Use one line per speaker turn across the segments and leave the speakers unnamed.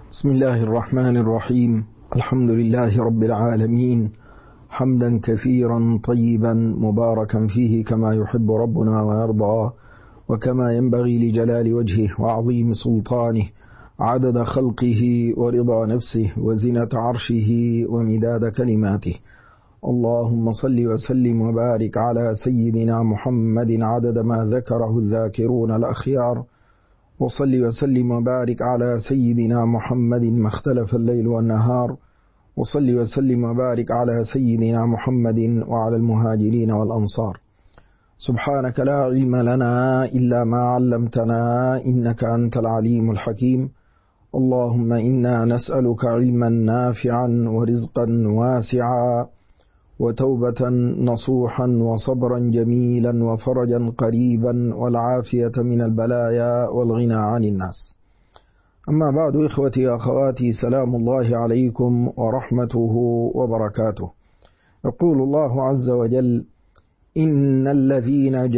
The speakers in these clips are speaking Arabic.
بسم الله الرحمن الرحيم. الحمد لله رب العالمين، حمدا كثيرا طيبا مباركا فيه كما يحب ربنا ويرضى، وكما ينبغي لجلال وجهه وعظيم سلطانه، عدد خلقه ورضا نفسه وزنة عرشه ومداد كلماته. اللهم صل وسلم وبارك على سيدنا محمد عدد ما ذكره الذاكرون الأخيار، وصل وسلم وبارك على سيدنا محمد ما اختلف الليل والنهار، وصل وسلم وبارك على سيدنا محمد وعلى المهاجرين والأنصار. سبحانك لا علم لنا إلا ما علمتنا إنك أنت العليم الحكيم. اللهم إنا نسألك علما نافعا ورزقا واسعا وتوبة نصوحا وصبرا جميلا وفرجا قريبا والعافية من البلايا والغنى عن الناس. أما بعد، إخوتي وأخواتي، سلام الله عليكم ورحمته وبركاته. يقول الله عز وجل: إن الذين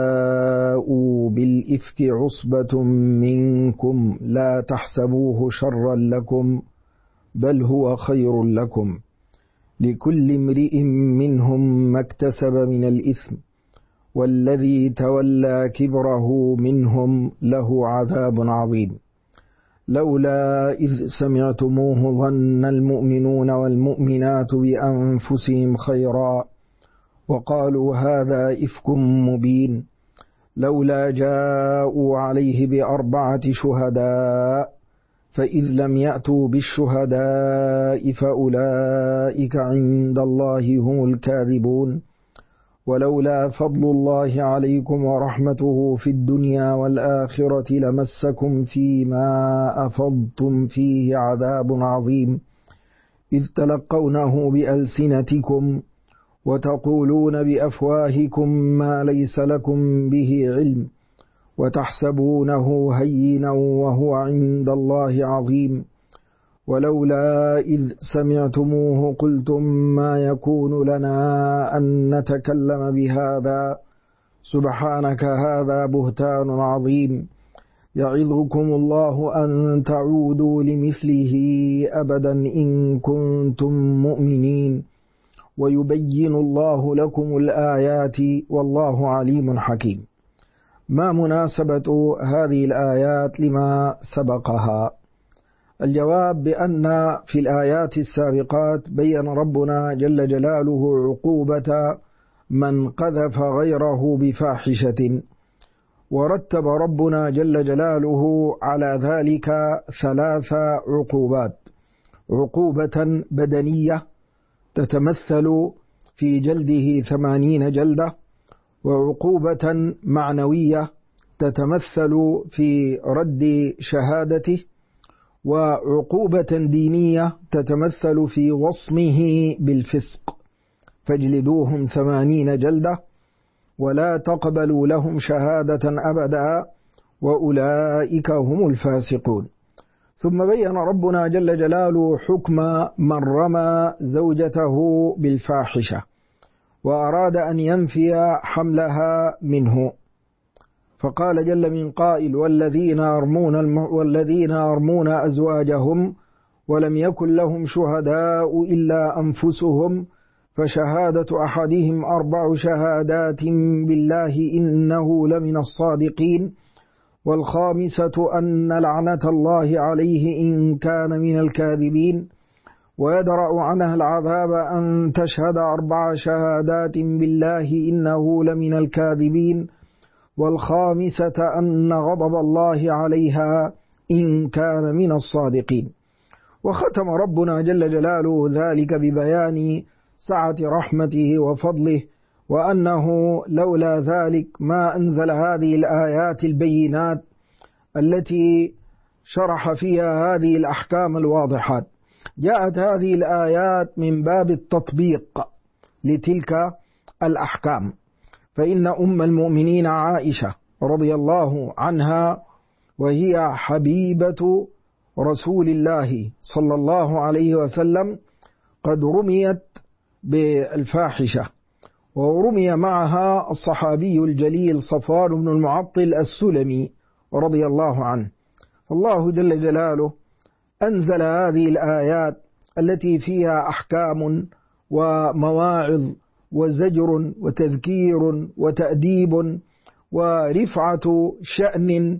جاءوا بالإفك عصبة منكم لا تحسبوه شرا لكم بل هو خير لكم، لكل امرئ منهم ما اكتسب من الإثم، والذي تولى كبره منهم له عذاب عظيم. لولا إذ سمعتموه ظن المؤمنون والمؤمنات بأنفسهم خيرا وقالوا هذا إفك مبين، لولا جاءوا عليه بأربعة شهداء فإذ لم يأتوا بالشهداء فأولئك عند الله هم الكاذبون. ولولا فضل الله عليكم ورحمته في الدنيا والآخرة لمسكم فيما أفضتم فيه عذاب عظيم، إذ تلقونه بألسنتكم وتقولون بأفواهكم ما ليس لكم به علم، وتحسبونه هينا وهو عند الله عظيم. ولولا إذ سمعتموه قلتم ما يكون لنا أن نتكلم بهذا، سبحانك هذا بهتان عظيم. يعظكم الله أن تعودوا لمثله أبدا إن كنتم مؤمنين، ويبين الله لكم الآيات والله عليم حكيم. ما مناسبة هذه الآيات لما سبقها؟ الجواب بأن في الآيات السابقات بيّن ربنا جل جلاله عقوبة من قذف غيره بفاحشة، ورتب ربنا جل جلاله على ذلك ثلاث عقوبات: عقوبة بدنية تتمثل في جلده 80 جلدة، وعقوبة معنوية تتمثل في رد شهادته، وعقوبة دينية تتمثل في وصمه بالفسق، فاجلدوهم 80 جلدة ولا تقبلوا لهم شهادة أبدا وأولئك هم الفاسقون. ثم بيّن ربنا جل جلاله حكم من رمى زوجته بالفاحشة وأراد أن ينفي حملها منه، فقال جل من قائل: والذين يرمون أزواجهم ولم يكن لهم شهداء إلا أنفسهم فشهادة أحدهم 4 شهادات بالله إنه لمن الصادقين، والخامسة أن لعنة الله عليه إن كان من الكاذبين، ويدرأ عنها العذاب أن تشهد 4 شهادات بالله إنه لمن الكاذبين، والخامسة أن غضب الله عليها إن كان من الصادقين. وختم ربنا جل جلاله ذلك ببيان سعة رحمته وفضله، وأنه لولا ذلك ما أنزل هذه الآيات البينات التي شرح فيها هذه الأحكام الواضحات. جاءت هذه الآيات من باب التطبيق لتلك الأحكام، فإن أم المؤمنين عائشة رضي الله عنها، وهي حبيبة رسول الله صلى الله عليه وسلم، قد رميت بالفاحشة، ورمي معها الصحابي الجليل صفوان بن المعطل السلمي رضي الله عنه. الله جل جلاله أنزل هذه الآيات التي فيها أحكام ومواعظ وزجر وتذكير وتأديب ورفعة شأن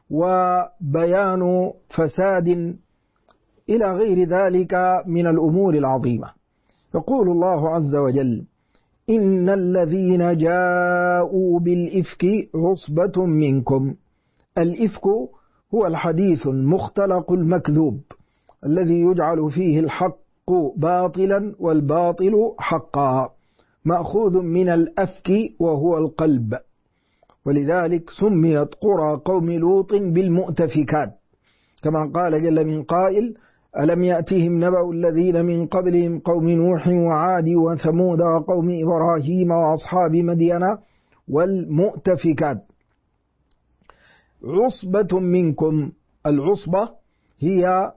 وبيان فساد إلى غير ذلك من الأمور العظيمة. يقول الله عز وجل: إن الذين جاءوا بالإفك عصبة منكم. الإفك هو الحديث المختلق المكذوب الذي يجعل فيه الحق باطلا والباطل حقا، مأخوذ من الأفك وهو القلب، ولذلك سميت قرى قوم لوط بالمؤتفكات، كما قال جل من قائل: ألم يأتهم نبأ الذين من قبلهم قوم نوح وعاد وثمود وقوم إبراهيم وأصحاب مدين والمؤتفكات. عصبة منكم، العصبة هي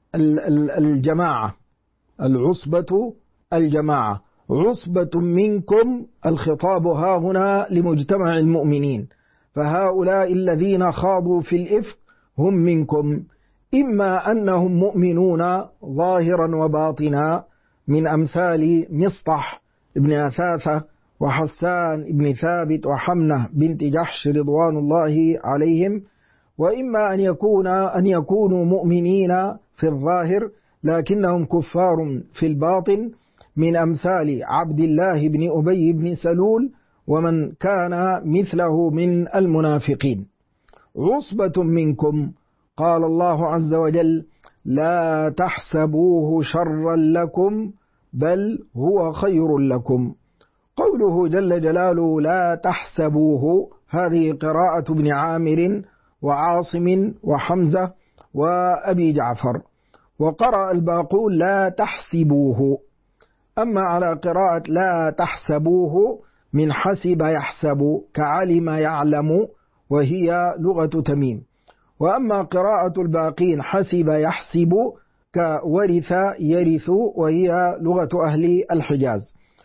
الجماعة، العصبة الجماعة. عصبة منكم، الخطاب ها هنا لمجتمع المؤمنين، فهؤلاء الذين خاضوا في الإفك هم منكم، إما أنهم مؤمنون ظاهرا وباطنا من أمثال مصطح ابن أثاثة وحسان ابن ثابت وحمنة بنت جحش رضوان الله عليهم، وإما أن يكونوا مؤمنين في الظاهر لكنهم كفار في الباطن من أمثال عبد الله بن أبي بن سلول ومن كان مثله من المنافقين. عصبة منكم، قال الله عز وجل: لا تحسبوه شرا لكم بل هو خير لكم. قوله جل جلاله لا تحسبوه، هذه قراءة ابن عامر وعاصم وحمزة وأبي جعفر، وقرأ الباقون لا تحسبوه. أما على قراءة لا تحسبوه من حسب يحسب كعلم يعلم، وهي لغة تميم. وأما قراءة الباقين حسب يحسب كورث يرث، وهي لغة أهل الحجاز،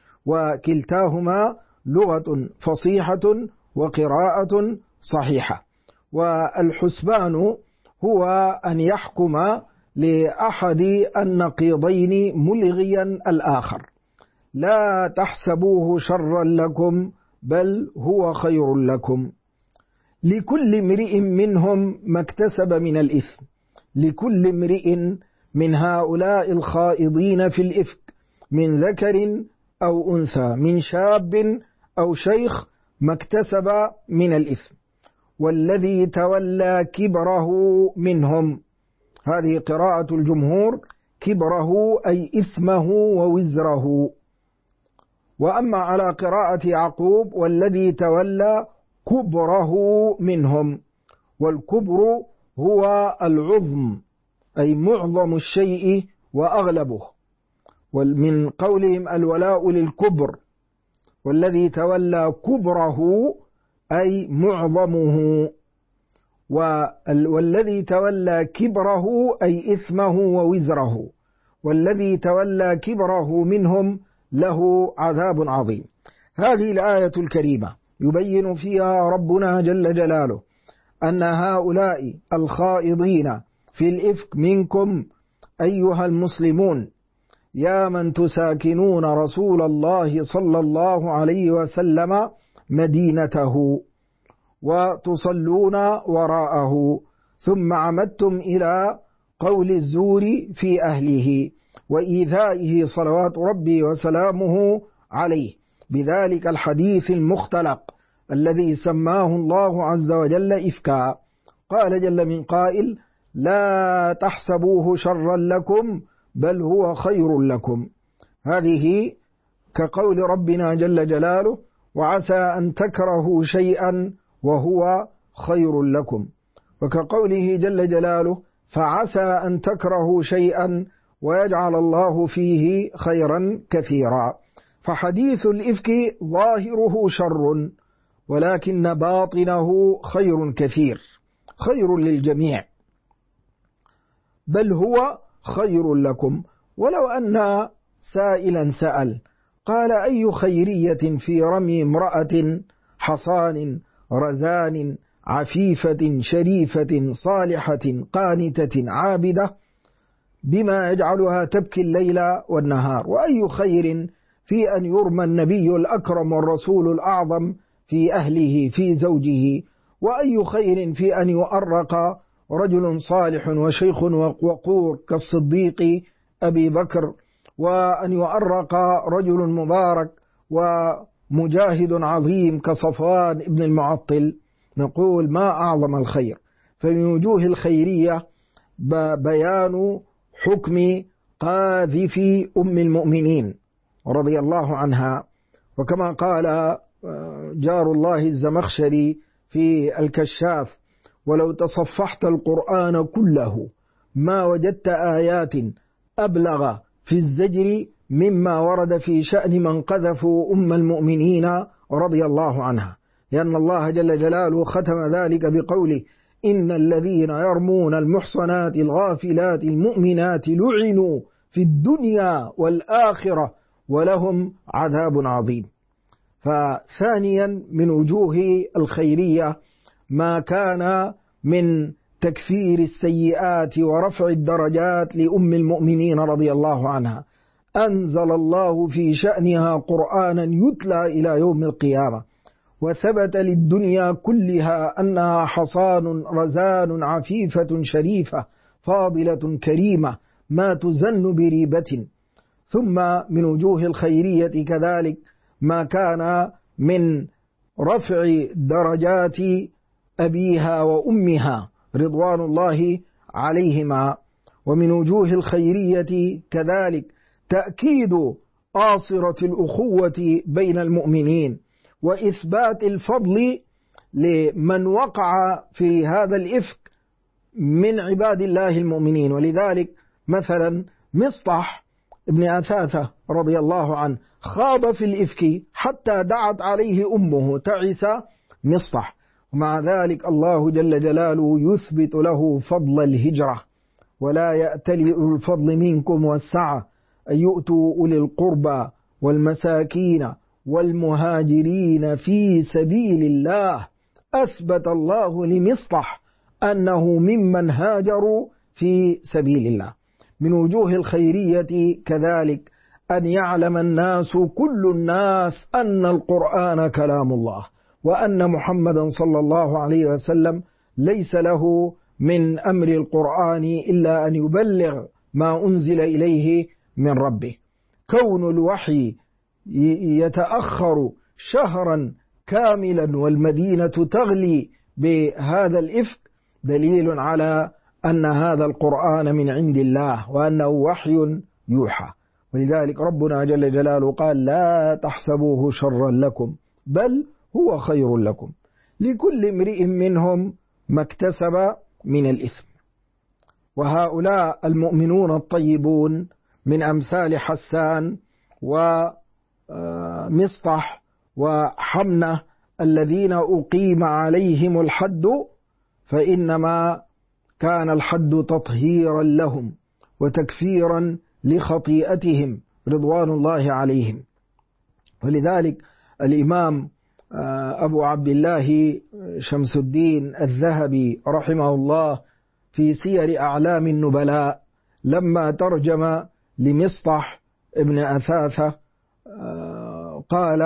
وكلتاهما لغة فصيحة وقراءة صحيحة. والحسبان هو أن يحكم لأحد النقيضين ملغيا الآخر. لا تحسبوه شرا لكم بل هو خير لكم. لكل امرئ منهم ما اكتسب من الإثم، لكل امرئ من هؤلاء الخائضين في الإفك من ذكر أو أنثى، من شاب أو شيخ، ما اكتسب من الإثم. والذي تولى كبره منهم، هذه قراءة الجمهور، كبره أي إثمه ووزره. وأما على قراءة يعقوب والذي تولى كبره منهم، والكبر هو العظم أي معظم الشيء وأغلبه، ومن قولهم الولاء للكبر، والذي تولى كبره أي معظمه، والذي تولى كبره أي إثمه ووزره، والذي تولى كبره منهم له عذاب عظيم. هذه الآية الكريمة يبين فيها ربنا جل جلاله أن هؤلاء الخائضين في الإفك منكم أيها المسلمون، يا من تساكنون رسول الله صلى الله عليه وسلم مدينته وتصلون وراءه، ثم عمدتم إلى قول الزور في أهله وإيذائه صلوات ربي وسلامه عليه بذلك الحديث المختلق الذي سماه الله عز وجل إفكا. قال جل من قائل: لا تحسبوه شرا لكم بل هو خير لكم. هذه كقول ربنا جل جلاله: وعسى أن تكرهوا شيئا وهو خير لكم، وكقوله جل جلاله: فعسى أن تكرهوا شيئا ويجعل الله فيه خيرا كثيرا. فحديث الإفك ظاهره شر ولكن باطنه خير كثير، خير للجميع، بل هو خير لكم. ولو أن سائلا سأل قال: أي خيرية في رمي امرأة حصان رزان عفيفة شريفة صالحة قانتة عابدة؟ بما يجعلها تبكي الليل والنهار. وأي خير في أن يرمى النبي الأكرم والرسول الأعظم في أهله في زوجه، وأي خير في أن يؤرق رجل صالح وشيخ وقور كالصديق أبي بكر، وأن يؤرق رجل مبارك ومجاهد عظيم كصفوان ابن المعطل. نقول ما أعظم الخير. فمن وجوه الخيرية بيان حكم قاذف أم المؤمنين رضي الله عنها، وكما قال جار الله الزمخشري في الكشاف: ولو تصفحت القرآن كله ما وجدت آيات أبلغ في الزجر مما ورد في شأن من قذفوا أم المؤمنين رضي الله عنها، لأن الله جل جلاله ختم ذلك بقوله: إن الذين يرمون المحصنات الغافلات المؤمنات لعنوا في الدنيا والآخرة ولهم عذاب عظيم. فثانيا من وجوه الخيرية ما كان من تكفير السيئات ورفع الدرجات لأم المؤمنين رضي الله عنها. أنزل الله في شأنها قرآنا يتلى إلى يوم القيامة، وثبت للدنيا كلها أنها حصان رزان عفيفة شريفة فاضلة كريمة ما تزن بريبة. ثم من وجوه الخيرية كذلك ما كان من رفع درجات أبيها وأمها رضوان الله عليهما. ومن وجوه الخيرية كذلك تأكيد آصرة الأخوة بين المؤمنين، وإثبات الفضل لمن وقع في هذا الإفك من عباد الله المؤمنين. ولذلك مثلا مصطح ابن أثاثة رضي الله عنه خاض في الإفك حتى دعت عليه أمه تعس مصطح، ومع ذلك الله جل جلاله يثبت له فضل الهجرة: ولا يأتل أولو الفضل منكم والسعة أن يؤتوا أولي القربى والمساكين والمهاجرين في سبيل الله. أثبت الله لمصطح أنه ممن هاجروا في سبيل الله. من وجوه الخيرية كذلك أن يعلم الناس كل الناس أن القرآن كلام الله، وأن محمدا صلى الله عليه وسلم ليس له من أمر القرآن إلا أن يبلغ ما أنزل إليه من ربه. كون الوحي يتأخر شهرا كاملا والمدينة تغلي بهذا الإفك دليل على أن هذا القرآن من عند الله وأنه وحي يوحى. ولذلك ربنا جل جلاله قال: لا تحسبوه شرا لكم بل هو خير لكم لكل امرئ منهم ما اكتسب من الإثم. وهؤلاء المؤمنون الطيبون من أمثال حسان ومصطح وحمنة الذين أقيم عليهم الحد، فإنما كان الحد تطهيرا لهم وتكفيرا لخطيئتهم رضوان الله عليهم. ولذلك الإمام أبو عبد الله شمس الدين الذهبي رحمه الله في سير أعلام النبلاء لما ترجم لمصطح ابن أثاثة قال: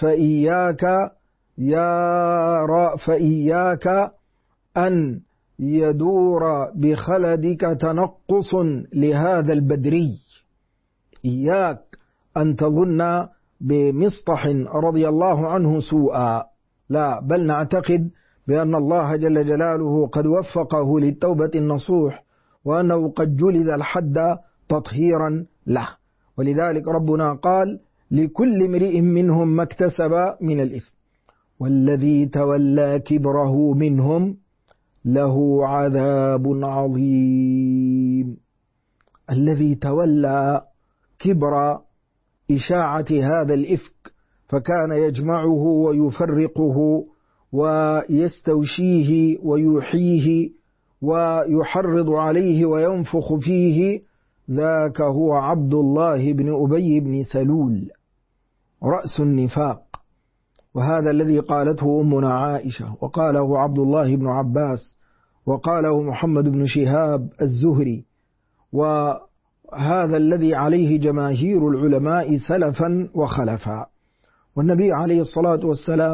فإياك أن يدور بخلدك تنقص لهذا البدري. إياك أن تظن بمصطح رضي الله عنه سوءا، لا، بل نعتقد بأن الله جل جلاله قد وفقه للتوبة النصوح، وأنه قد جلد الحد تطهيرا له. ولذلك ربنا قال: لكل امرئ منهم ما اكتسب من الإثم والذي تولى كبره منهم له عذاب عظيم. الذي تولى كبر إشاعة هذا الإفك فكان يجمعه ويفرقه ويستوشيه ويوحيه ويحرض عليه وينفخ فيه، ذاك هو عبد الله بن أبي بن سلول رأس النفاق. وهذا الذي قالته أمنا عائشة، وقاله عبد الله بن عباس، وقاله محمد بن شهاب الزهري، وهذا الذي عليه جماهير العلماء سلفا وخلفا. والنبي عليه الصلاة والسلام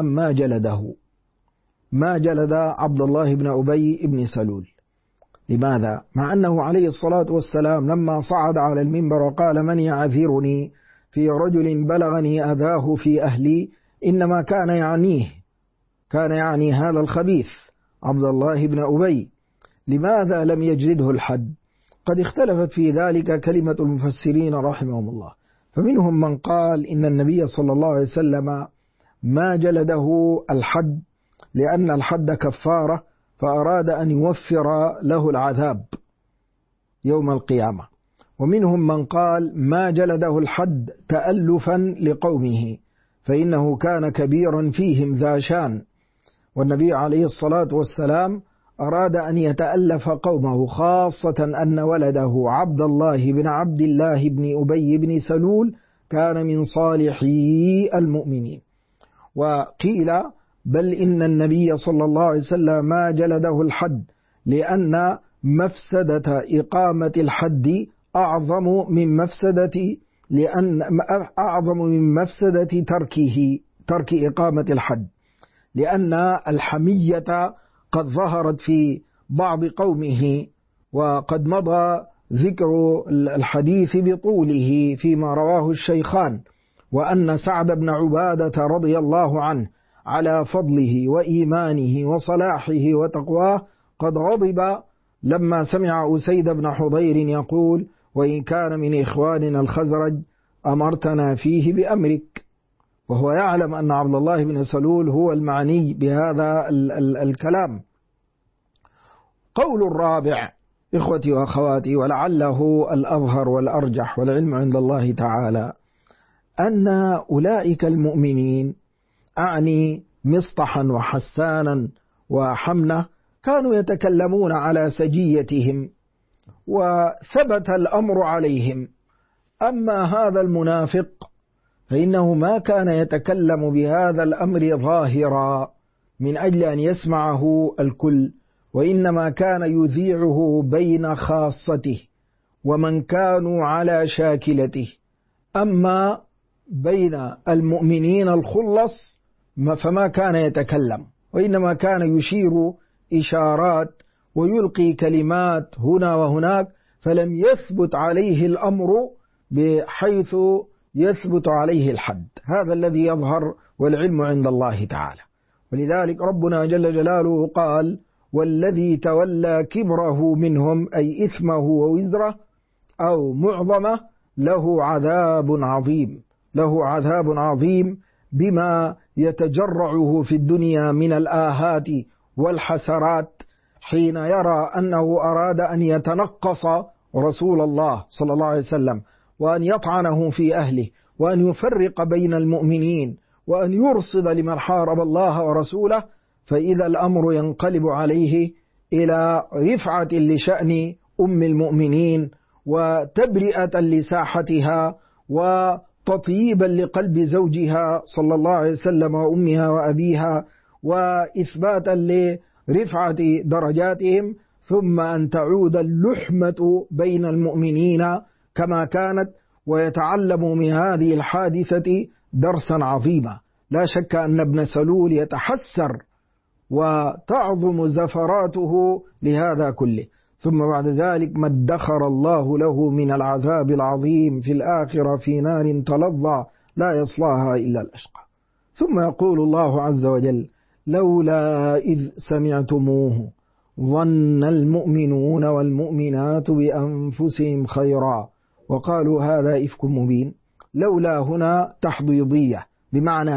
ما جلد عبد الله بن أبي بن سلول. لماذا؟ مع أنه عليه الصلاة والسلام لما صعد على المنبر وقال من يعذرني في رجل بلغني أذاه في أهلي، إنما كان يعني هذا الخبيث عبد الله بن أبي. لماذا لم يجلده الحد؟ قد اختلفت في ذلك كلمة المفسرين رحمهم الله، فمنهم من قال إن النبي صلى الله عليه وسلم ما جلده الحد لأن الحد كفارة، فأراد أن يوفر له العذاب يوم القيامة. ومنهم من قال ما جلده الحد تألفا لقومه، فإنه كان كبيرا فيهم ذا شان، والنبي عليه الصلاة والسلام أراد أن يتألف قومه، خاصة أن ولده عبد الله بن عبد الله بن أبي بن سلول كان من صالحي المؤمنين. وقيل بل إن النبي صلى الله عليه وسلم ما جلده الحد لأن مفسدة إقامة الحد أعظم من مفسدة ترك إقامة الحد، لأن الحمية قد ظهرت في بعض قومه، وقد مضى ذكر الحديث بطوله فيما رواه الشيخان، وأن سعد بن عبادة رضي الله عنه على فضله وإيمانه وصلاحه وتقواه قد غضب لما سمع أسيد بن حضير يقول وإن كان من إخواننا الخزرج أمرتنا فيه بأمرك، وهو يعلم أن عبد الله بن سلول هو المعني بهذا الكلام. قول الرابع إخوتي وأخواتي، ولعله الأظهر والأرجح والعلم عند الله تعالى، أن أولئك المؤمنين أعني مصطحا وحسانا وحمنة كانوا يتكلمون على سجيتهم وثبت الأمر عليهم. أما هذا المنافق فإنه ما كان يتكلم بهذا الأمر ظاهرا من أجل أن يسمعه الكل، وإنما كان يذيعه بين خاصته ومن كانوا على شاكلته. أما بين المؤمنين الخلص فما كان يتكلم، وإنما كان يشير إشارات ويلقي كلمات هنا وهناك، فلم يثبت عليه الأمر بحيث يثبت عليه الحد. هذا الذي يظهر والعلم عند الله تعالى. ولذلك ربنا جل جلاله قال والذي تولى كبره منهم أي إثمه ووزره أو معظمه له عذاب عظيم بما يتجرعه في الدنيا من الآهات والحسرات، حين يرى أنه أراد أن يتنقص رسول الله صلى الله عليه وسلم، وأن يطعنه في أهله، وأن يفرق بين المؤمنين، وأن يرصد لمن حارب الله ورسوله، فإذا الأمر ينقلب عليه إلى رفعة لشأن أم المؤمنين وتبرئة لساحتها وتطييبا لقلب زوجها صلى الله عليه وسلم وأمها وأبيها، وإثباتا لرفعة درجاتهم، ثم أن تعود اللحمة بين المؤمنين كما كانت، ويتعلم من هذه الحادثة درسا عظيما. لا شك أن ابن سلول يتحسر وتعظم زفراته لهذا كله. ثم بعد ذلك ما ادخر الله له من العذاب العظيم في الآخرة في نار تلظى لا يصلاها إلا الأشقى. ثم يقول الله عز وجل لولا إذ سمعتموه ظن المؤمنون والمؤمنات بأنفسهم خيرا وقالوا هذا إفك مبين. لولا هنا تحضيضية بمعنى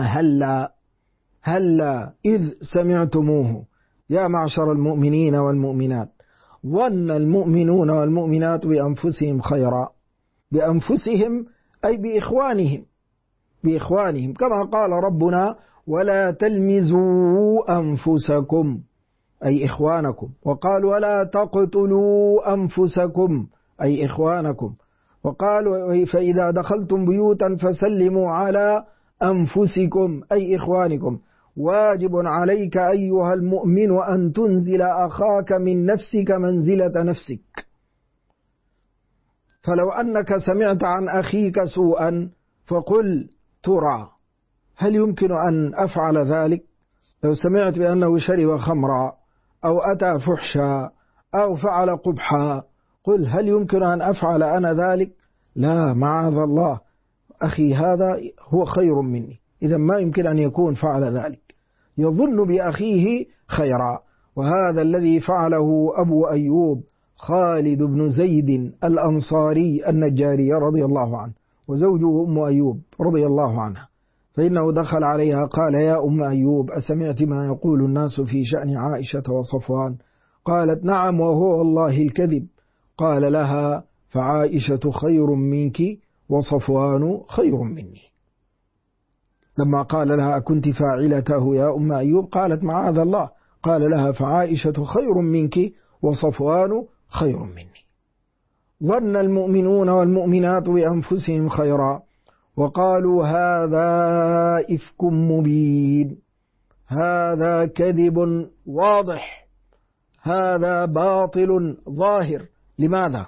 هلا إذ سمعتموه يا معشر المؤمنين والمؤمنات. ظن المؤمنون والمؤمنات بأنفسهم خيرا، بأنفسهم أي بإخوانهم كما قال ربنا ولا تلمزوا أنفسكم أي إخوانكم، وقال ولا تقتلوا أنفسكم أي إخوانكم، وقالوا فإذا دخلتم بيوتا فسلموا على أنفسكم أي إخوانكم. واجب عليك أيها المؤمن أن تنزل أخاك من نفسك منزلة نفسك. فلو أنك سمعت عن أخيك سوءا فقل ترى هل يمكن أن أفعل ذلك؟ لو سمعت بأنه شرب خمرا أو أتى فحشا أو فعل قبحا قل هل يمكن أن أفعل أنا ذلك؟ لا، معاذ الله، أخي هذا هو خير مني، إذا ما يمكن أن يكون فعل ذلك، يظن بأخيه خيرا. وهذا الذي فعله أبو أيوب خالد بن زيد الأنصاري النجاري رضي الله عنه، وزوجه أم أيوب رضي الله عنها، فإنه دخل عليها قال: يا أم أيوب، أسمعت ما يقول الناس في شأن عائشة وصفوان؟ قالت: نعم، وهو والله الكذب. قال لها: فعائشة خير منك وصفوان خير مني. لما قال لها: أكنت فاعلته يا أم أيوب؟ قالت: معاذ الله. قال لها: فعائشة خير منك وصفوان خير مني. ظن المؤمنون والمؤمنات بأنفسهم خيرا وقالوا: هذا إفك مبين، هذا كذب واضح، هذا باطل ظاهر. لماذا؟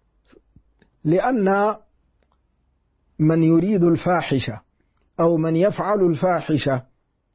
لأن من يريد الفاحشة أو من يفعل الفاحشة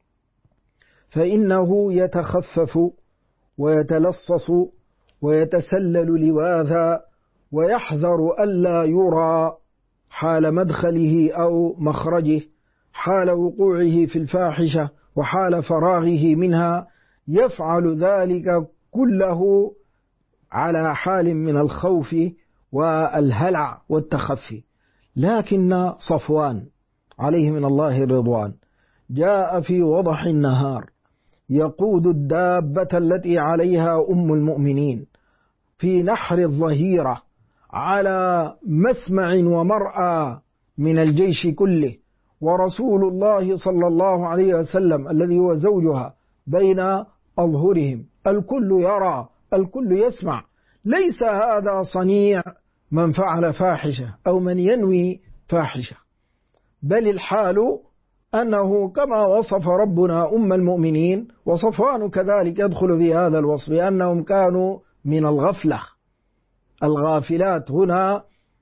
فإنه يتخفف ويتلصص ويتسلل لواذا ويحذر ألا يرى حال مدخله أو مخرجه، حال وقوعه في الفاحشة وحال فراغه منها، يفعل ذلك كله على حال من الخوف والهلع والتخفي. لكن صفوان عليه من الله الرضوان جاء في وضح النهار يقود الدابة التي عليها أم المؤمنين في نحر الظهيرة على مسمع ومرأى من الجيش كله، ورسول الله صلى الله عليه وسلم الذي هو زوجها بين أظهرهم، الكل يرى الكل يسمع. ليس هذا صنيع من فعل فاحشة أو من ينوي فاحشة، بل الحال أنه كما وصف ربنا أم المؤمنين، وصفوان كذلك يدخل في هذا الوصف، أنهم كانوا من الغفلة. الغافلات هنا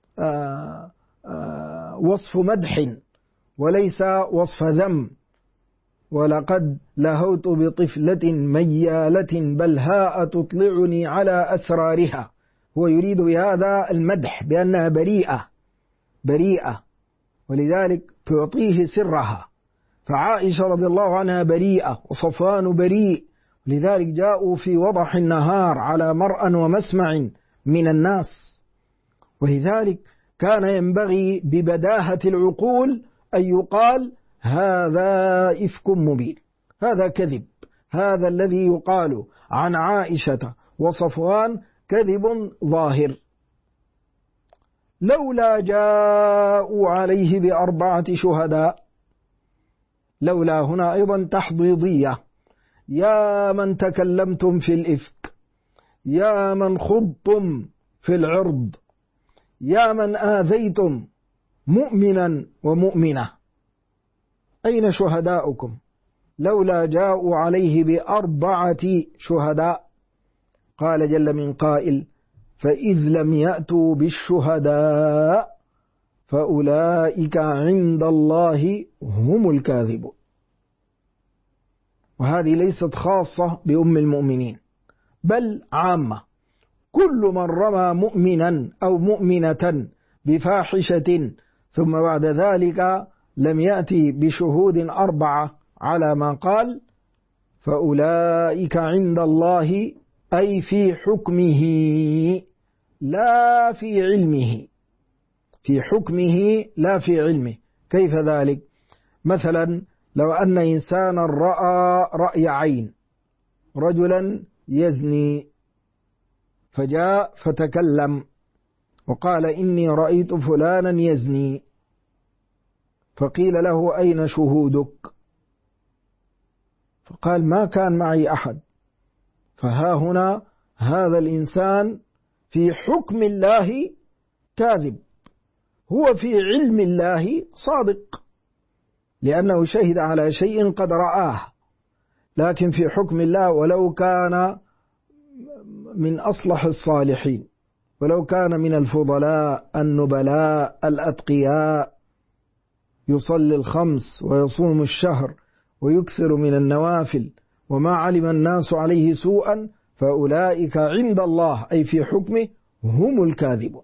وصف مدح وليس وصف ذم. ولقد لهوت بطفلة ميالة بلهاء تطلعني على أسرارها. هو يريد بهذا المدح بأنها بريئة، ولذلك تعطيه سرها. فعائشة رضي الله عنها بريئة وصفوان بريء، لذلك جاءوا في وضح النهار على مرأى ومسمع من الناس. ولذلك كان ينبغي ببداهة العقول أن يقال: هذا إفك مبين، هذا كذب، هذا الذي يقال عن عائشة وصفوان كذب ظاهر. لولا جاءوا عليه بأربعة شهداء، لولا هنا أيضا تحضيضية. يا من تكلمتم في الإفك، يا من خضتم في العرض، يا من آذيتم مؤمنا ومؤمنة، أين شهداؤكم؟ لولا جاءوا عليه بأربعة شهداء. قال جل من قائل: فإذ لم يأتوا بالشهداء فأولئك عند الله هم الكاذبون. وهذه ليست خاصة بأم المؤمنين بل عامة. كل من رمى مؤمنا أو مؤمنة بفاحشة ثم بعد ذلك لم يأتي بشهود أربعة على ما قال، فأولئك عند الله، أي في حكمه لا في علمه، في حكمه لا في علمه. كيف ذلك؟ مثلا لو أن إنسانا رأى رأي عين، رجلا يزني فجاء فتكلم وقال: إني رأيت فلانا يزني، فقيل له: أين شهودك؟ فقال: ما كان معي أحد. فها هنا هذا الإنسان في حكم الله كاذب، هو في علم الله صادق لأنه شهد على شيء قد رآه، لكن في حكم الله ولو كان من أصلح الصالحين ولو كان من الفضلاء النبلاء الأتقياء يصلي الخمس ويصوم الشهر ويكثر من النوافل وما علم الناس عليه سوءا فأولئك عند الله أي في حكمه هم الكاذبون.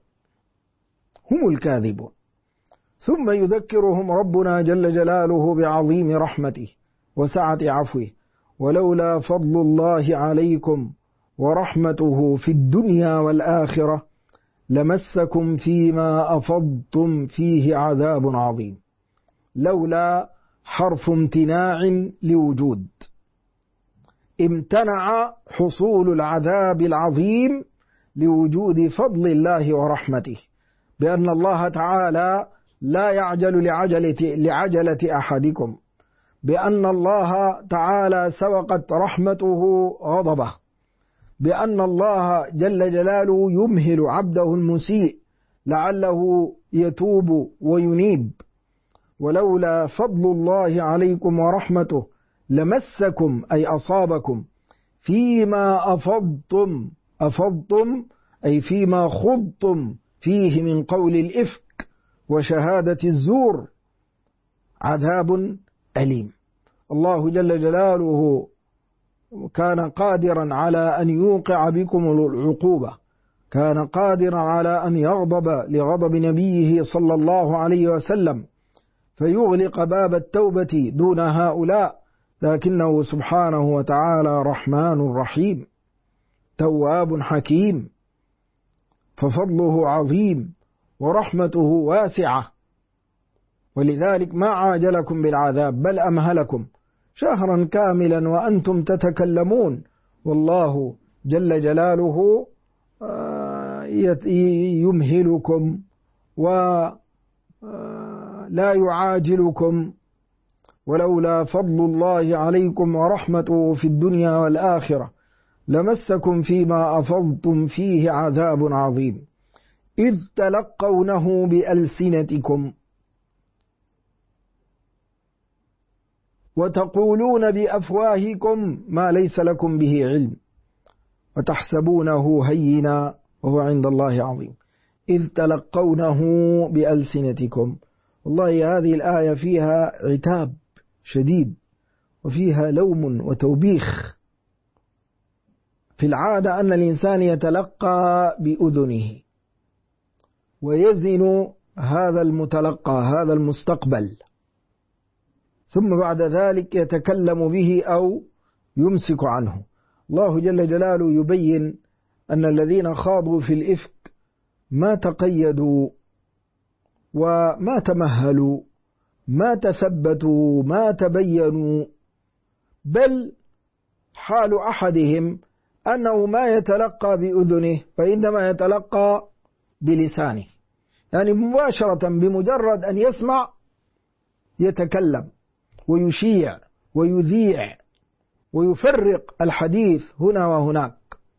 ثم يذكرهم ربنا جل جلاله بعظيم رحمته وسعة عفوه: ولولا فضل الله عليكم ورحمته في الدنيا والآخرة لمسكم فيما أفضتم فيه عذاب عظيم. لولا حرف امتناع لوجود، امتنع حصول العذاب العظيم لوجود فضل الله ورحمته، بأن الله تعالى لا يعجل لعجلة أحدكم، بأن الله تعالى سبقت رحمته غضبه، بأن الله جل جلاله يمهل عبده المسيء لعله يتوب وينيب. ولولا فضل الله عليكم ورحمته لمسكم أي أصابكم فيما أفضتم أي فيما خضتم فيه من قول الإفك وشهادة الزور عذاب أليم. الله جل جلاله كان قادرا على أن يوقع بكم العقوبة، كان قادرا على أن يغضب لغضب نبيه صلى الله عليه وسلم فيغلق باب التوبة دون هؤلاء، لكنه سبحانه وتعالى رحمن رحيم تواب حكيم، ففضله عظيم ورحمته واسعة، ولذلك ما عاجلكم بالعذاب بل أمهلكم شهرا كاملا وأنتم تتكلمون، والله جل جلاله يمهلكم ولا يعاجلكم. ولولا فضل الله عليكم ورحمته في الدنيا والآخرة لمسكم فيما أفضتم فيه عذاب عظيم إذ تلقونه بألسنتكم وتقولون بأفواهكم ما ليس لكم به علم وتحسبونه هينا وهو عند الله عظيم. إذ تلقونه بألسنتكم، والله هذه الآية فيها عتاب شديد وفيها لوم وتوبيخ. في العادة أن الإنسان يتلقى بأذنه ويزن هذا المتلقى هذا المستقبل، ثم بعد ذلك يتكلم به أو يمسك عنه. الله جل جلاله يبين أن الذين خاضوا في الإفك ما تقيدوا وما تمهلوا ما تثبتوا ما تبينوا، بل حال أحدهم أنه ما يتلقى بأذنه فإنما يتلقى بلسانه، يعني مباشرة بمجرد أن يسمع يتكلم ويشيع ويذيع ويفرق الحديث هنا وهناك.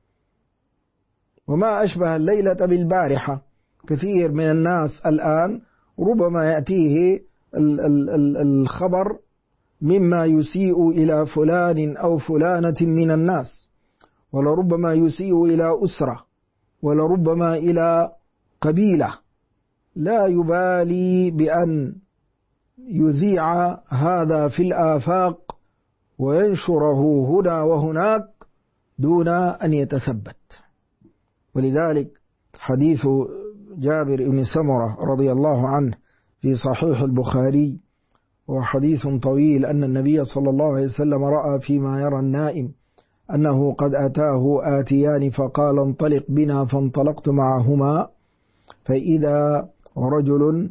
وما أشبه الليلة بالبارحة، كثير من الناس الآن ربما يأتيه الخبر مما يسيء إلى فلان أو فلانة من الناس، ولربما يسيء إلى أسرة، ولربما إلى قبيلة، لا يبالي بأن يذيع هذا في الآفاق وينشره هنا وهناك دون أن يتثبت. ولذلك حديث جابر بن سمرة رضي الله عنه في صحيح البخاري وحديث طويل أن النبي صلى الله عليه وسلم رأى فيما يرى النائم أنه قد أتاه آتيان فقال انطلق بنا، فانطلقت معهما فإذا رجل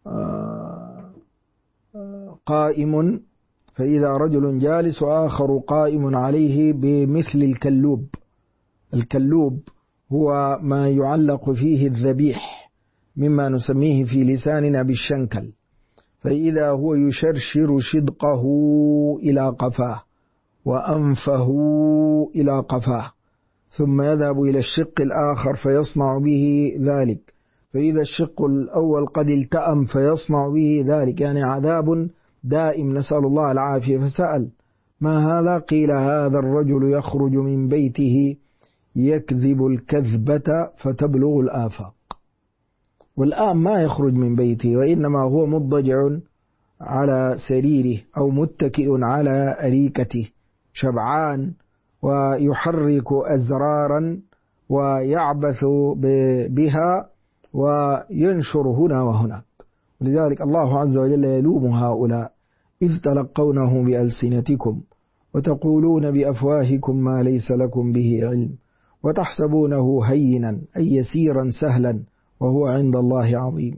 قائم، فإذا رجل جالس وآخر قائم عليه بمثل الكلوب. الكلوب هو ما يعلق فيه الذبيح مما نسميه في لساننا بالشنكل، فإذا هو يشرشر شدقه إلى قفاه وأنفه إلى قفاه، ثم يذهب إلى الشق الآخر فيصنع به ذلك، فإذا الشق الأول قد التأم فيصنع به ذلك، يعني عذاب دائم نسأل الله العافية. فسأل ما هذا؟ قيل هذا الرجل يخرج من بيته يكذب الكذبة فتبلغ الآفاق. والآن ما يخرج من بيته، وإنما هو مضجع على سريره أو متكئ على أريكته شبعان، ويحرك أزرارا ويعبث بها وينشر هنا وهناك. ولذلك الله عز وجل يلوم هؤلاء: إذ تلقونه بألسنتكم وتقولون بأفواهكم ما ليس لكم به علم وتحسبونه هينا أي يسيرا سهلا وهو عند الله عظيم.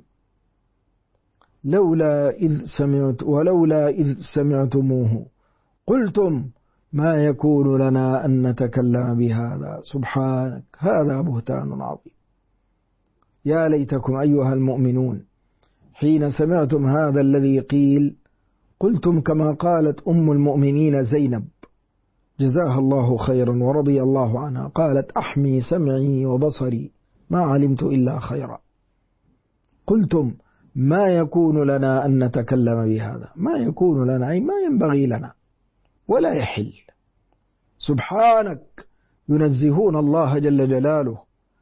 ولولا إذ سمعتموه قلتم ما يكون لنا أن نتكلم بهذا سبحانك هذا بهتان عظيم. يا ليتكم أيها المؤمنون حين سمعتم هذا الذي قيل قلتم كما قالت أم المؤمنين زينب جزاها الله خيرا ورضي الله عنها، قالت: أحمي سمعي وبصري ما علمت إلا خيرا. قلتم ما يكون لنا أن نتكلم بهذا، ما يكون لنا أي ما ينبغي لنا ولا يحل. سبحانك، ينزهون الله جل جلاله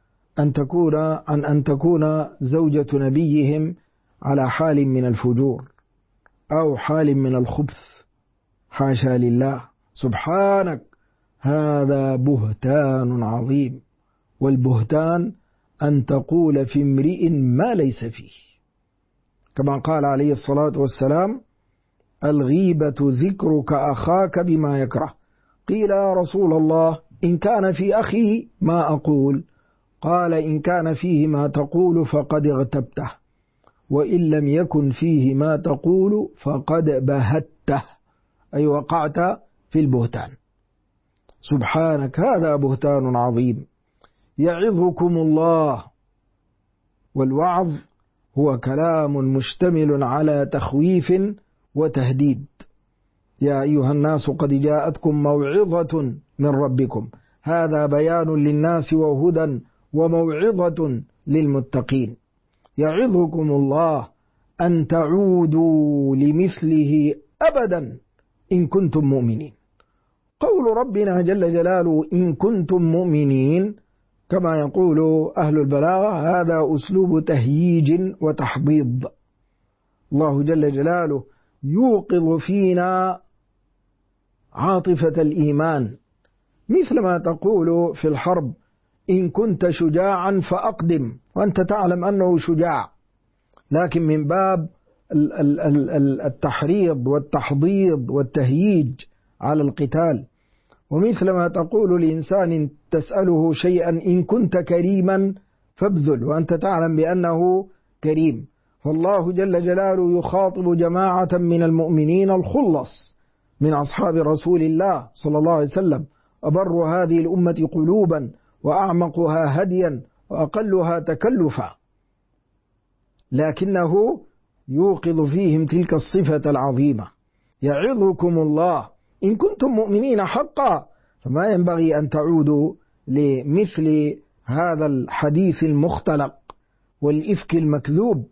أن تكون زوجة نبيهم على حال من الفجور أو حال من الخبث، حاشا لله. سبحانك، هذا بهتان عظيم. والبهتان أن تقول في امرئ ما ليس فيه، كما قال عليه الصلاة والسلام: الغيبة ذكرك أخاك بما يكره. قيل: يا رسول الله إن كان في أخي ما أقول؟ قال: إن كان فيه ما تقول فقد اغتبته، وإن لم يكن فيه ما تقول فقد بهته، أي وقعت في البهتان. سبحانك، هذا بهتان عظيم. يعظكم الله. والوعظ هو كلام مشتمل على تخويف وتهديد. يا أيها الناس قد جاءتكم موعظة من ربكم، هذا بيان للناس وهدى وموعظة للمتقين. يعظكم الله أن تعودوا لمثله أبدا إن كنتم مؤمنين. قول ربنا جل جلاله إن كنتم مؤمنين، كما يقول أهل البلاغة، هذا أسلوب تهييج وتحضيض. الله جل جلاله يوقظ فينا عاطفة الإيمان، مثل ما تقول في الحرب: إن كنت شجاعا فأقدم، وأنت تعلم أنه شجاع، لكن من باب التحريض والتحضيض والتهييج على القتال. ومثل ما تقول لإنسان تسأله شيئا: إن كنت كريما فابذل، وأنت تعلم بأنه كريم. فالله جل جلاله يخاطب جماعة من المؤمنين الخلص من أصحاب رسول الله صلى الله عليه وسلم، أبر هذه الأمة قلوبا وأعمقها هديا وأقلها تكلفا، لكنه يوقظ فيهم تلك الصفة العظيمة. يعظكم الله إن كنتم مؤمنين حقا، فما ينبغي أن تعودوا لمثل هذا الحديث المختلق والإفك المكذوب.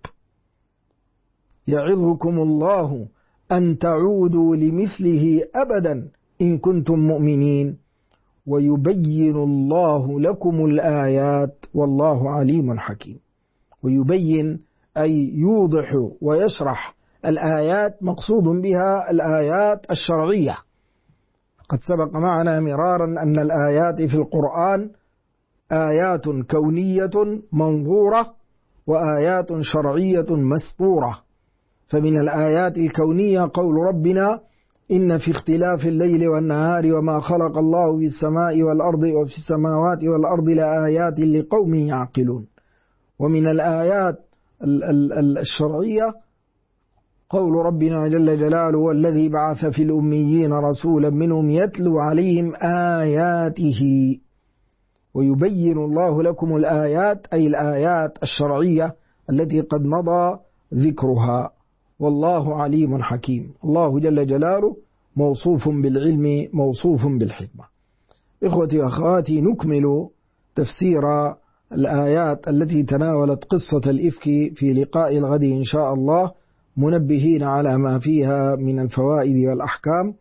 يعظكم الله أن تعودوا لمثله أبدا إن كنتم مؤمنين، ويبين الله لكم الآيات والله عليم حكيم. ويبين أي يوضح ويشرح الآيات، مقصود بها الآيات الشرعية. قد سبق معنا مرارا أن الآيات في القرآن آيات كونية منظورة وآيات شرعية مسطورة. فمن الآيات الكونية قول ربنا: إن في اختلاف الليل والنهار وما خلق الله في السماء والأرض وفي السماوات والأرض لآيات لقوم يعقلون. ومن الآيات الشرعية قول ربنا جل جلاله: والذي بعث في الأميين رسولا منهم يتلو عليهم آياته. ويبين الله لكم الآيات أي الآيات الشرعية التي قد مضى ذكرها، والله عليم حكيم. الله جل جلاله موصوف بالعلم موصوف بالحكمة. إخوتي وأخواتي، نكمل تفسير الآيات التي تناولت قصة الإفك في لقاء الغد إن شاء الله، منبهين على ما فيها من الفوائد والأحكام.